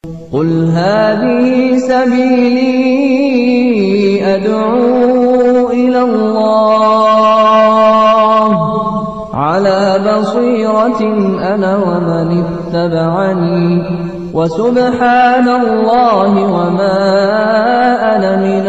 قل هذه سبيلي أدعو إلى الله على بصيرة أنا ومن اتبعني وسبحان الله وما أنا من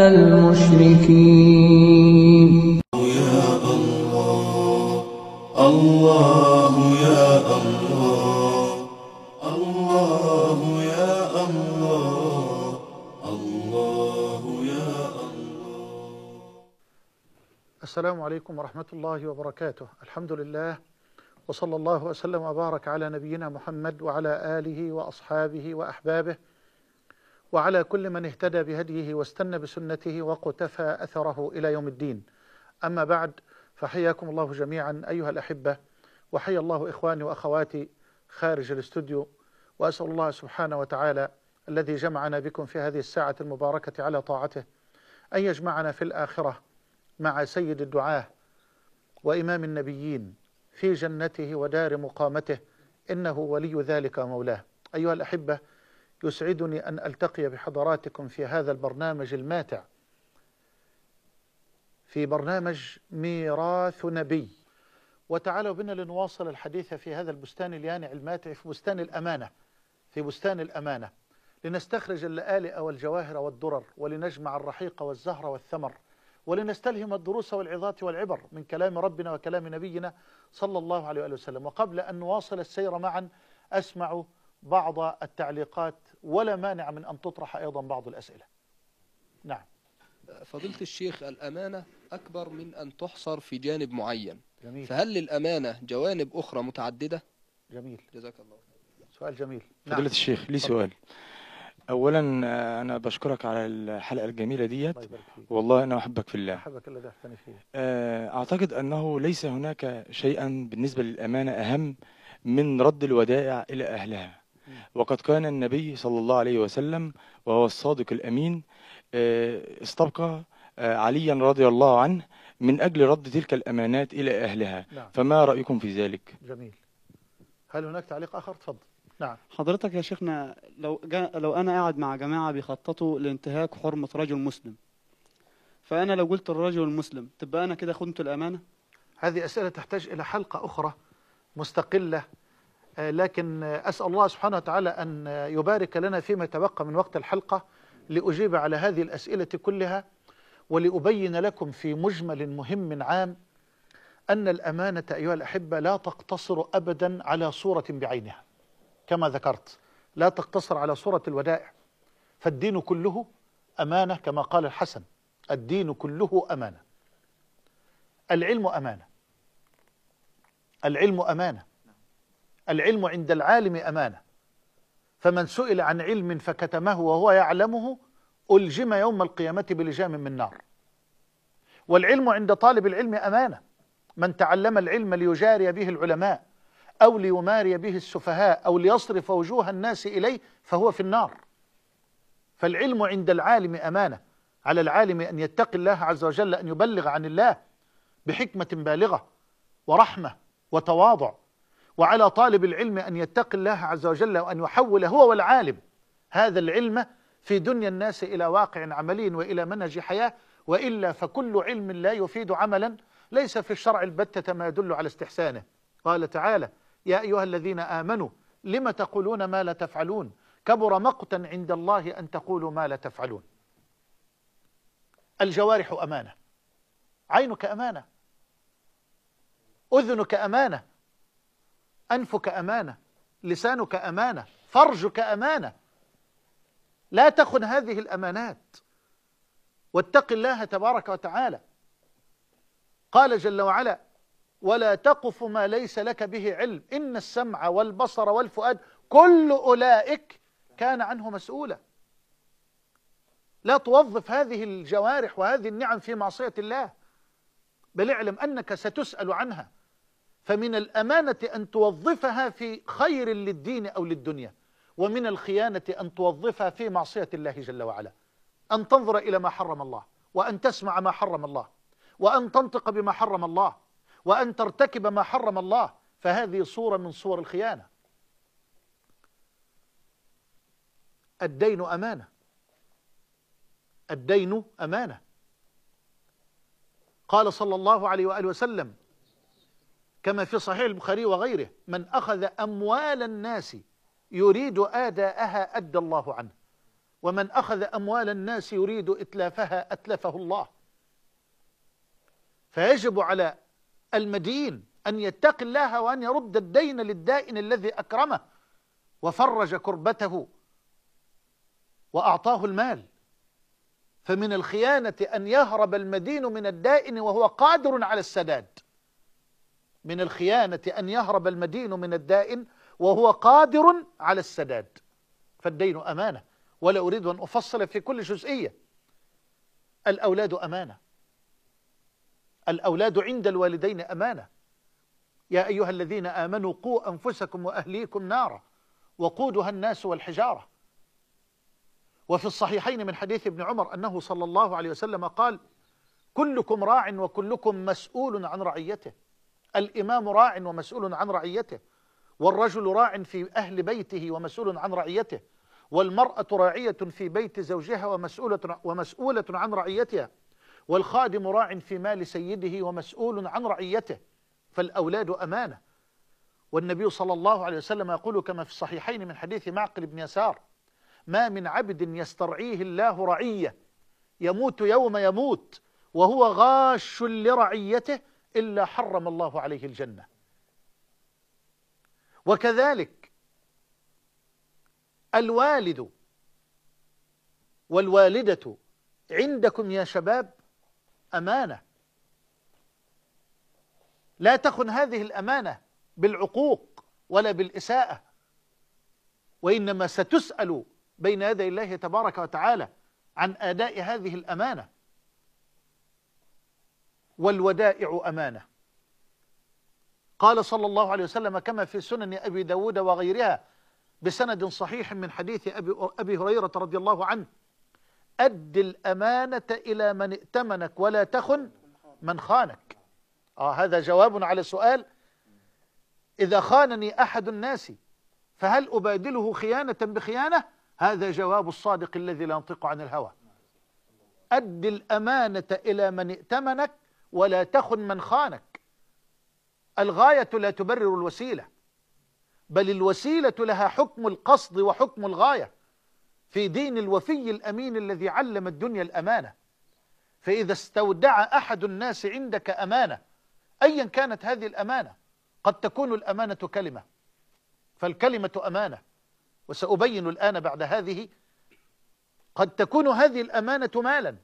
المشركين. يا الله الله يا الله الله يا الله الله يا الله. السلام عليكم ورحمة الله وبركاته. الحمد لله، وصلى الله وسلم وبارك على نبينا محمد وعلى آله وأصحابه وأحبابه وعلى كل من اهتدى بهديه واستنى بسنته وقتفى أثره إلى يوم الدين. أما بعد، فحياكم الله جميعا أيها الأحبة، وحيا الله إخواني وأخواتي خارج الاستوديو، وأسأل الله سبحانه وتعالى الذي جمعنا بكم في هذه الساعة المباركة على طاعته أن يجمعنا في الآخرة مع سيد الدعاة وإمام النبيين في جنته ودار مقامته، إنه ولي ذلك ومولاه. أيها الأحبة، يسعدني أن ألتقي بحضراتكم في هذا البرنامج الماتع، في برنامج ميراث نبي. وتعالوا بنا لنواصل الحديث في هذا البستان اليانع الماتع، في بستان الأمانة، في بستان الأمانة، لنستخرج اللآلئ والجواهر والدرر، ولنجمع الرحيق والزهر والثمر، ولنستلهم الدروس والعظات والعبر من كلام ربنا وكلام نبينا صلى الله عليه وآله وسلم. وقبل أن نواصل السير معا أسمع بعض التعليقات، ولا مانع من أن تطرح أيضا بعض الأسئلة. نعم. فضيلة الشيخ، الأمانة أكبر من أن تحصر في جانب معين. جميل. فهل للأمانة جوانب أخرى متعددة؟ جميل، جزاك الله. سؤال جميل. فضيلة نعم. الشيخ، لي سؤال. أولا أنا بشكرك على الحلقة الجميلة ديت، الله يبارك فيك. والله أنا أحبك في الله. أحبك الذي أحبني فيه. أعتقد أنه ليس هناك شيئا بالنسبة للأمانة أهم من رد الودائع إلى أهلها. وقد كان النبي صلى الله عليه وسلم وهو الصادق الأمين استبقى عليا رضي الله عنه من أجل رد تلك الأمانات إلى أهلها. نعم. فما رأيكم في ذلك؟ جميل. هل هناك تعليق آخر؟ تفضل. نعم. حضرتك يا شيخنا، لو أنا قاعد مع جماعة بيخططوا لانتهاك حرمة رجل مسلم، فأنا لو قلت الرجل المسلم تبقى أنا كده خنت الأمانة؟ هذه أسئلة تحتاج إلى حلقة أخرى مستقلة، لكن أسأل الله سبحانه وتعالى أن يبارك لنا فيما تبقى من وقت الحلقة لأجيب على هذه الأسئلة كلها، ولأبين لكم في مجمل مهم عام أن الأمانة أيها الأحبة لا تقتصر أبدا على صورة بعينها، كما ذكرت لا تقتصر على صورة الودائع، فالدين كله أمانة كما قال الحسن: الدين كله أمانة. العلم أمانة، العلم أمانة، العلم عند العالم أمانة، فمن سئل عن علم فكتمه وهو يعلمه ألجم يوم القيامة بلجام من نار. والعلم عند طالب العلم أمانة، من تعلم العلم ليجاري به العلماء أو ليماري به السفهاء أو ليصرف وجوه الناس إليه فهو في النار. فالعلم عند العالم أمانة، على العالم أن يتقي الله عز وجل، أن يبلغ عن الله بحكمة بالغة ورحمة وتواضع، وعلى طالب العلم أن يتقي الله عز وجل وأن يحول هو والعالم هذا العلم في دنيا الناس إلى واقع عملي وإلى منهج حياة، وإلا فكل علم لا يفيد عملا ليس في الشرع البتة ما يدل على استحسانه. قال تعالى: يا أيها الذين آمنوا لم تقولون ما لا تفعلون كبر مقتا عند الله أن تقولوا ما لا تفعلون. الجوارح أمانة، عينك أمانة، أذنك أمانة، أنفك أمانة، لسانك أمانة، فرجك أمانة. لا تخن هذه الأمانات، واتق الله تبارك وتعالى. قال جل وعلا: ولا تقف ما ليس لك به علم إن السمع والبصر والفؤاد كل أولئك كان عنه مسؤولا. لا توظف هذه الجوارح وهذه النعم في معصية الله، بل اعلم أنك ستسأل عنها. فمن الأمانة أن توظفها في خير للدين أو للدنيا، ومن الخيانة أن توظفها في معصية الله جل وعلا. أن تنظر إلى ما حرم الله، وأن تسمع ما حرم الله، وأن تنطق بما حرم الله، وأن ترتكب ما حرم الله، فهذه صورة من صور الخيانة. الدين أمانة، الدين أمانة. قال صلى الله عليه وآله وسلم كما في صحيح البخاري وغيره: من أخذ أموال الناس يريد آداءها أدى الله عنه، ومن أخذ أموال الناس يريد إتلافها أتلفه الله. فيجب على المدين أن يتقي الله وأن يرد الدين للدائن الذي أكرمه وفرج كربته وأعطاه المال. فمن الخيانة أن يهرب المدين من الدائن وهو قادر على السداد، من الخيانة أن يهرب المدين من الدائن وهو قادر على السداد. فالدين أمانة، ولا أريد أن أفصل في كل جزئية. الأولاد أمانة، الأولاد عند الوالدين أمانة. يا أيها الذين آمنوا قوا أنفسكم وأهليكم نارا وقودها الناس والحجارة. وفي الصحيحين من حديث ابن عمر أنه صلى الله عليه وسلم قال: كلكم راع وكلكم مسؤول عن رعيته. الإمام راع ومسؤول عن رعيته، والرجل راع في أهل بيته ومسؤول عن رعيته، والمرأة راعية في بيت زوجها ومسؤولة عن رعيتها، والخادم راع في مال سيده ومسؤول عن رعيته. فالأولاد أمانة. والنبي صلى الله عليه وسلم يقول كما في الصحيحين من حديث معقل بن يسار: ما من عبد يسترعيه الله رعية يموت يوم يموت وهو غاش لرعيته إلا حرم الله عليه الجنة. وكذلك الوالد والوالدة عندكم يا شباب أمانة. لا تخن هذه الأمانة بالعقوق ولا بالإساءة، وإنما ستسأل بين يدي الله تبارك وتعالى عن أداء هذه الأمانة. والودائع أمانة. قال صلى الله عليه وسلم كما في سنن أبي داود وغيرها بسند صحيح من حديث أبي هريرة رضي الله عنه: أد الأمانة إلى من ائتمنك ولا تخن من خانك. هذا جواب على سؤال: إذا خانني أحد الناس فهل أبادله خيانة بخيانة؟ هذا جواب الصادق الذي لا ينطق عن الهوى. أد الأمانة إلى من ائتمنك ولا تخن من خانك. الغاية لا تبرر الوسيلة، بل الوسيلة لها حكم القصد وحكم الغاية في دين الوفي الأمين الذي علم الدنيا الأمانة. فإذا استودع أحد الناس عندك أمانة أيا كانت هذه الأمانة، قد تكون الأمانة كلمة، فالكلمة أمانة، وسأبين الآن بعد هذه. قد تكون هذه الأمانة مالا،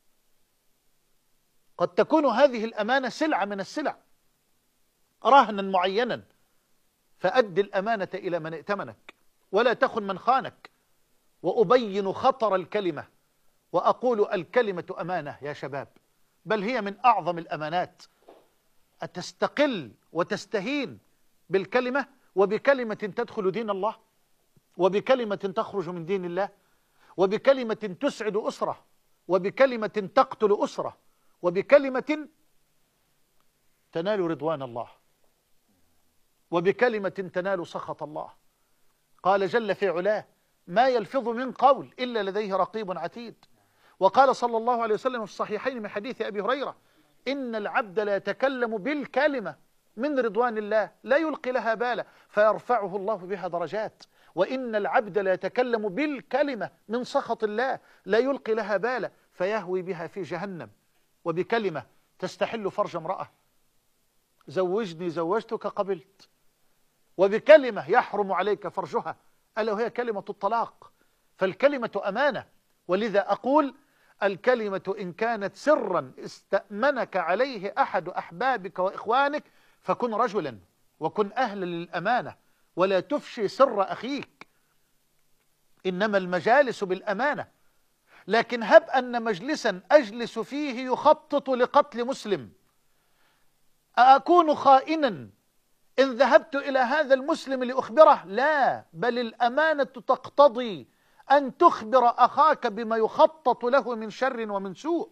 قد تكون هذه الأمانة سلعة من السلع، رهنا معينا. فأد الأمانة إلى من ائتمنك ولا تخن من خانك. وأبين خطر الكلمة وأقول: الكلمة أمانة يا شباب، بل هي من أعظم الأمانات. أتستقل وتستهين بالكلمة، وبكلمة تدخل دين الله، وبكلمة تخرج من دين الله، وبكلمة تسعد أسرة، وبكلمة تقتل أسرة، وبكلمة تنال رضوان الله، وبكلمة تنال سخط الله. قال جل في علاه: ما يلفظ من قول إلا لديه رقيب عتيد. وقال صلى الله عليه وسلم في الصحيحين من حديث أبي هريرة: إن العبد لا يتكلم بالكلمة من رضوان الله لا يلقي لها بالا فيرفعه الله بها درجات، وإن العبد لا يتكلم بالكلمة من سخط الله لا يلقي لها بالا فيهوي بها في جهنم. وبكلمة تستحل فرج امرأة: زوجني زوجتك قبلت. وبكلمة يحرم عليك فرجها، ألا وهي كلمة الطلاق. فالكلمة أمانة. ولذا أقول: الكلمة إن كانت سرا استأمنك عليه أحد أحبابك وإخوانك فكن رجلا وكن أهلا للأمانة، ولا تفشي سر أخيك. إنما المجالس بالأمانة. لكن هب أن مجلسا أجلس فيه يخطط لقتل مسلم، أكون خائنا إن ذهبت إلى هذا المسلم لأخبره؟ لا، بل الأمانة تقتضي أن تخبر أخاك بما يخطط له من شر ومن سوء.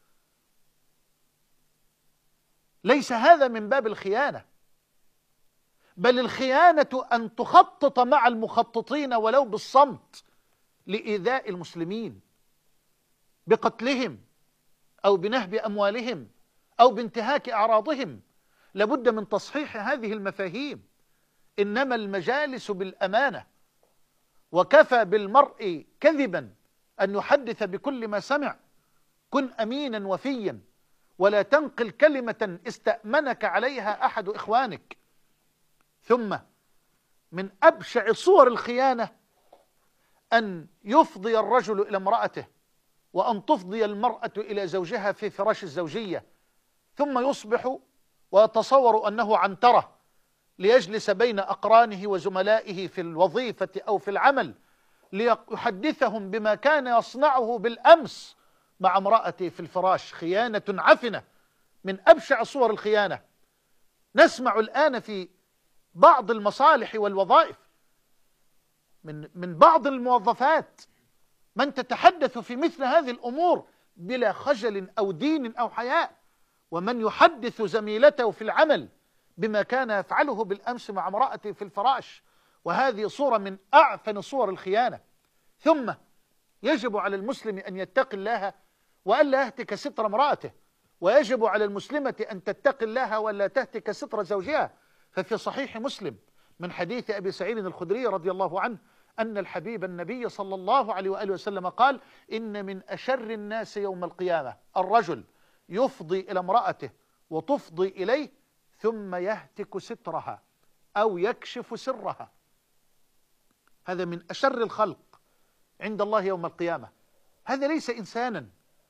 ليس هذا من باب الخيانة، بل الخيانة أن تخطط مع المخططين ولو بالصمت، لإيذاء المسلمين بقتلهم أو بنهب أموالهم أو بانتهاك أعراضهم. لابد من تصحيح هذه المفاهيم. إنما المجالس بالأمانة، وكفى بالمرء كذبا أن يحدث بكل ما سمع. كن أمينا وفيا، ولا تنقل كلمة استأمنك عليها أحد إخوانك. ثم من أبشع صور الخيانة أن يفضي الرجل إلى امرأته، وأن تفضي المرأة إلى زوجها في فراش الزوجية، ثم يصبح ويتصور أنه عنترة ليجلس بين أقرانه وزملائه في الوظيفة أو في العمل ليحدثهم بما كان يصنعه بالأمس مع امرأته في الفراش. خيانة عفنة من أبشع صور الخيانة. نسمع الآن في بعض المصالح والوظائف من بعض الموظفات من تتحدث في مثل هذه الأمور بلا خجل أو دين أو حياء، ومن يحدث زميلته في العمل بما كان يفعله بالأمس مع امرأته في الفراش. وهذه صورة من أعفن صور الخيانة. ثم يجب على المسلم أن يتقي الله وألا يهتك ستر امرأته، ويجب على المسلمة أن تتقي الله وألا تهتك ستر زوجها. ففي صحيح مسلم من حديث أبي سعيد الخدري رضي الله عنه أن الحبيب النبي صلى الله عليه وآله وسلم قال: إن من أشر الناس يوم القيامة الرجل يفضي إلى امرأته وتفضي إليه ثم يهتك سترها أو يكشف سرها. هذا من أشر الخلق عند الله يوم القيامة. هذا ليس إنسانا،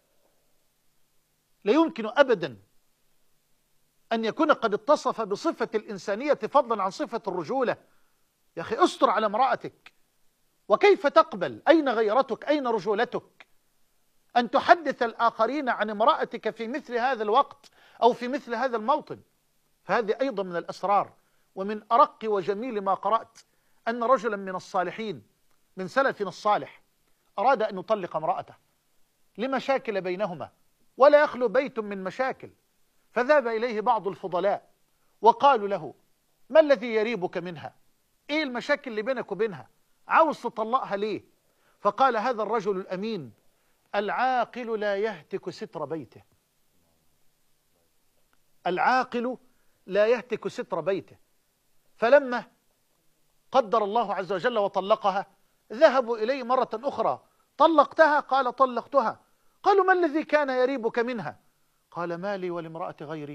لا يمكن أبدا أن يكون قد اتصف بصفة الإنسانية فضلا عن صفة الرجولة. يا أخي استر على امرأتك. وكيف تقبل؟ أين غيرتك؟ أين رجولتك؟ أن تحدث الآخرين عن امرأتك في مثل هذا الوقت أو في مثل هذا الموطن. فهذه أيضا من الأسرار. ومن أرق وجميل ما قرأت أن رجلا من الصالحين من سلفنا الصالح أراد أن يطلق امرأته لمشاكل بينهما، ولا يخلو بيت من مشاكل. فذهب إليه بعض الفضلاء وقالوا له: ما الذي يريبك منها؟ إيه المشاكل اللي بينك وبينها؟ عاوز تطلقها ليه؟ فقال هذا الرجل الأمين: العاقل لا يهتك ستر بيته. العاقل لا يهتك ستر بيته. فلما قدر الله عز وجل وطلقها ذهبوا إليه مرة أخرى: طلقتها؟ قال: طلقتها. قالوا: ما الذي كان يريبك منها؟ قال: ما لي ولامرأة غيري.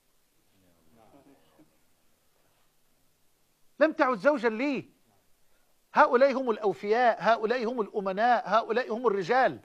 لم تعد زوجا لي. هؤلاء هم الأوفياء، هؤلاء هم الأمناء، هؤلاء هم الرجال.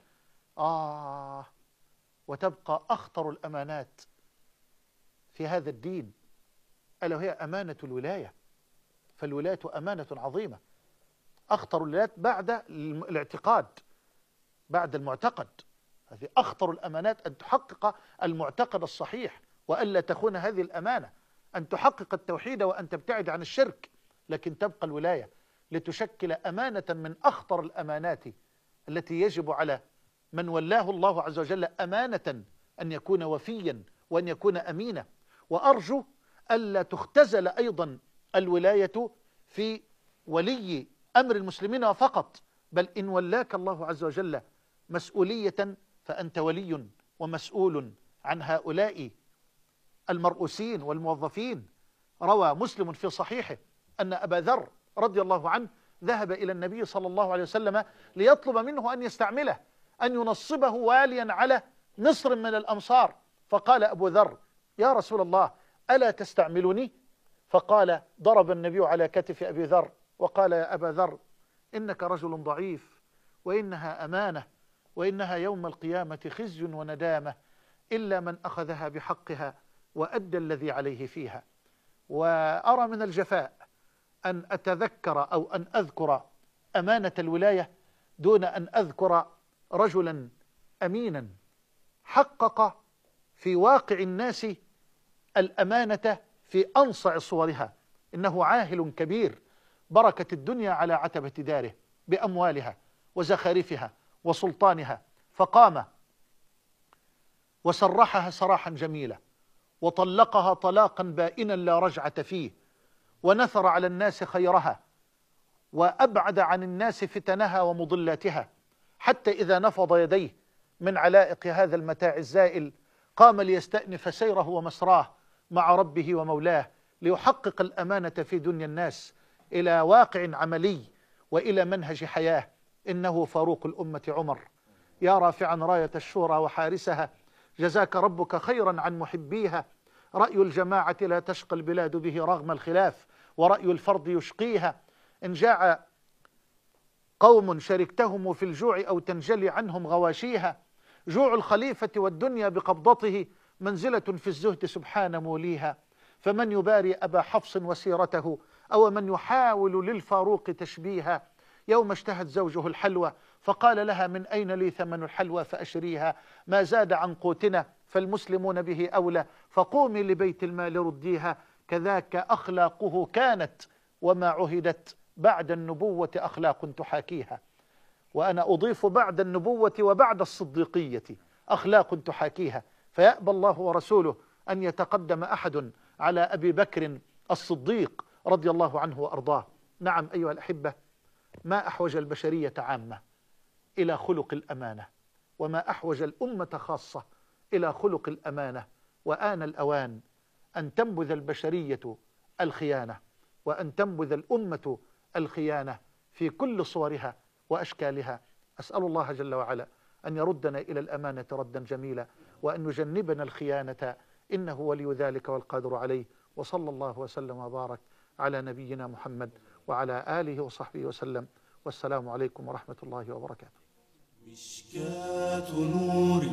وتبقى أخطر الأمانات في هذا الدين ألا وهي أمانة الولاية. فالولاية أمانة عظيمة، أخطر الولايات بعد الاعتقاد، بعد المعتقد. هذه أخطر الأمانات، أن تحقق المعتقد الصحيح وألا تخون هذه الأمانة، أن تحقق التوحيد وأن تبتعد عن الشرك، لكن تبقى الولاية لتشكل أمانة من أخطر الأمانات التي يجب على من ولاه الله عز وجل أمانة أن يكون وفيا وأن يكون أمينا. وأرجو ألا تختزل أيضا الولاية في ولي أمر المسلمين فقط، بل إن ولاك الله عز وجل مسؤولية فأنت ولي ومسؤول عن هؤلاء المرؤوسين والموظفين. روى مسلم في صحيحه أن أبا ذر رضي الله عنه ذهب إلى النبي صلى الله عليه وسلم ليطلب منه أن يستعمله، أن ينصبه واليا على مصر من الأمصار. فقال أبو ذر: يا رسول الله ألا تستعملني؟ فقال ضرب النبي على كتف أبي ذر وقال: يا أبا ذر إنك رجل ضعيف، وإنها أمانة، وإنها يوم القيامة خزي وندامة إلا من أخذها بحقها وأدى الذي عليه فيها. وأرى من الجفاء أن أتذكر أو أن أذكر أمانة الولاية دون أن أذكر رجلا أمينا حقق في واقع الناس الأمانة في أنصع صورها. إنه عاهل كبير بركت الدنيا على عتبة داره بأموالها وزخارفها وسلطانها، فقام وسرحها سراحا جميلا وطلقها طلاقا بائنا لا رجعة فيه، ونثر على الناس خيرها وأبعد عن الناس فتنها ومضلاتها، حتى إذا نفض يديه من علائق هذا المتاع الزائل قام ليستأنف سيره ومسراه مع ربه ومولاه، ليحقق الأمانة في دنيا الناس إلى واقع عملي وإلى منهج حياة. إنه فاروق الأمة عمر، يا رافعا راية الشورى وحارسها، جزاك ربك خيرا عن محبيها. رأي الجماعة لا تشقى البلاد به رغم الخلاف، ورأي الفرد يشقيها. إن جاع قوم شركتهم في الجوع أو تنجلي عنهم غواشيها. جوع الخليفة والدنيا بقبضته منزلة في الزهد سبحان موليها. فمن يباري أبا حفص وسيرته، أو من يحاول للفاروق تشبيها. يوم اشتهت زوجه الحلوى فقال لها من أين لي ثمن الحلوى فأشريها. ما زاد عن قوتنا فالمسلمون به أولى، فقومي لبيت المال رديها. كذاك أخلاقه كانت وما عهدت، بعد النبوة أخلاق تحاكيها. وأنا أضيف بعد النبوة وبعد الصديقية أخلاق تحاكيها. فيأبى الله ورسوله أن يتقدم أحد على أبي بكر الصديق رضي الله عنه وأرضاه. نعم أيها الأحبة، ما أحوج البشرية عامة إلى خلق الأمانة، وما أحوج الأمة خاصة إلى خلق الأمانة. وآن الأوان أن تنبذ البشرية الخيانة، وأن تنبذ الأمة الخيانة في كل صورها وأشكالها. أسأل الله جل وعلا أن يردنا إلى الأمانة ردا جميلا، وأن يجنبنا الخيانة، إنه ولي ذلك والقادر عليه. وصلى الله وسلم وبارك على نبينا محمد وعلى آله وصحبه وسلم، والسلام عليكم ورحمة الله وبركاته. مشكاة نور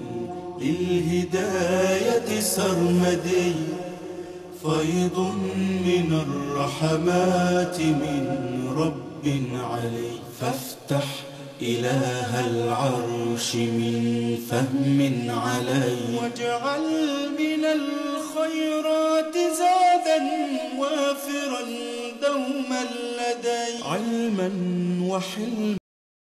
للهداية سرمدي، فيض من الرحمات من رب علي. فافتح إله العرش من فهم علي، واجعل من الخيرات زادا وافرا دوما لدي، علما وحلما